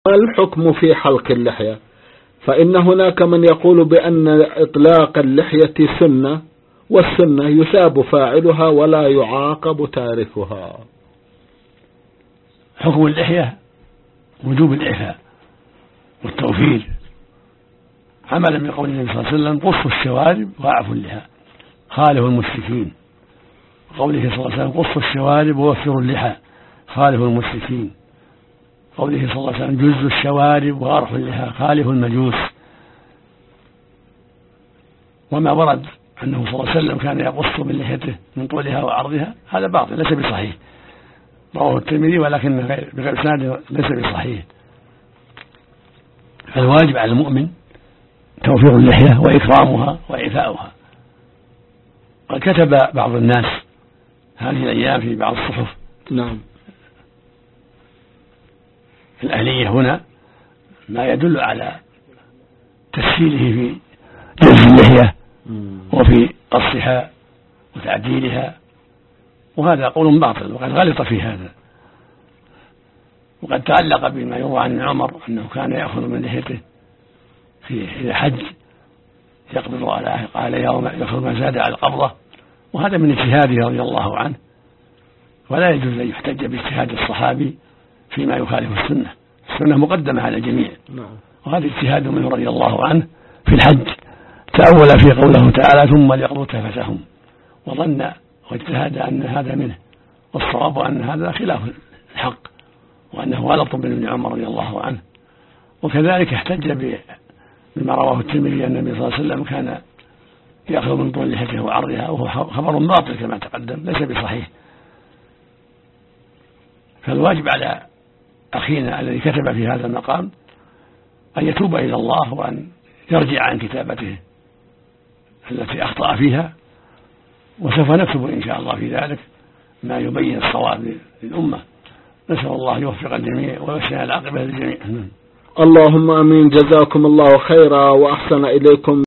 ما الحكم في حلق اللحية؟ فإن هناك من يقول بأن إطلاق اللحية سنة، والسنة يثاب فاعلها ولا يعاقب تاركها. حكم اللحية وجوب الإعفاء والتوفير، عملا بقول النبي صلى الله عليه وسلم: قصوا الشوارب وأعفوا اللحى خالفوا المشركين. وقوله صلى الله عليه وسلم: قصوا الشوارب ووفروا اللحى خالفوا المشركين. قوله صلى الله عليه وسلم: جزوا الشوارب وأرخوا اللحى خالفوا المجوس. وما ورد أنه صلى الله عليه وسلم كان يقص من لحيته من طولها وعرضها هذا باطل ليس بصحيح، رواه الترمذي ولكن بغير إسناد ليس بصحيح. فالواجب على المؤمن توفير اللحية وإكرامها وإعفاؤها. قد كتب بعض الناس هذه الأيام في بعض الصحف نعم الأهلية هنا ما يدل على تسهيله في جز اللحية وفي قصها وتعديلها، وهذا قول باطل وقد غلط في هذا. وقد تعلق بما يروى عن عمر أنه كان يأخذ من لحيته في الحج يقبض على قال يوم يأخذ ما زاد على القبضة، وهذا من اجتهاده رضي الله عنه، ولا يجوز أن يحتج باجتهاد الصحابي فيما يخالف السنة. السنة مقدمة على الجميع، وهذا اجتهاد منه رضي الله عنه في الحج، تأول في قوله تعالى: ثم ليقضوا تفثهم، وظن واجتهد أن هذا منه، والصواب أن هذا خلاف الحق وأنه غلط من ابن عمر رضي الله عنه. وكذلك احتج بما رواه الترمذي أن النبي صلى الله عليه وسلم كان يأخذ من طول لحيته وعرضها، وهو خبر باطل كما تقدم ليس بصحيح. فالواجب على أخينا الذي كتب في هذا المقام أن يتوب إلى الله وأن يرجع عن كتابته التي أخطأ فيها، وسوف نكتب إن شاء الله في ذلك ما يبين الصواب للأمة. نسأل الله يوفق الجميع ويحسن العاقبة للجميع. اللهم آمين. جزاكم الله خيرا وأحسن إليكم.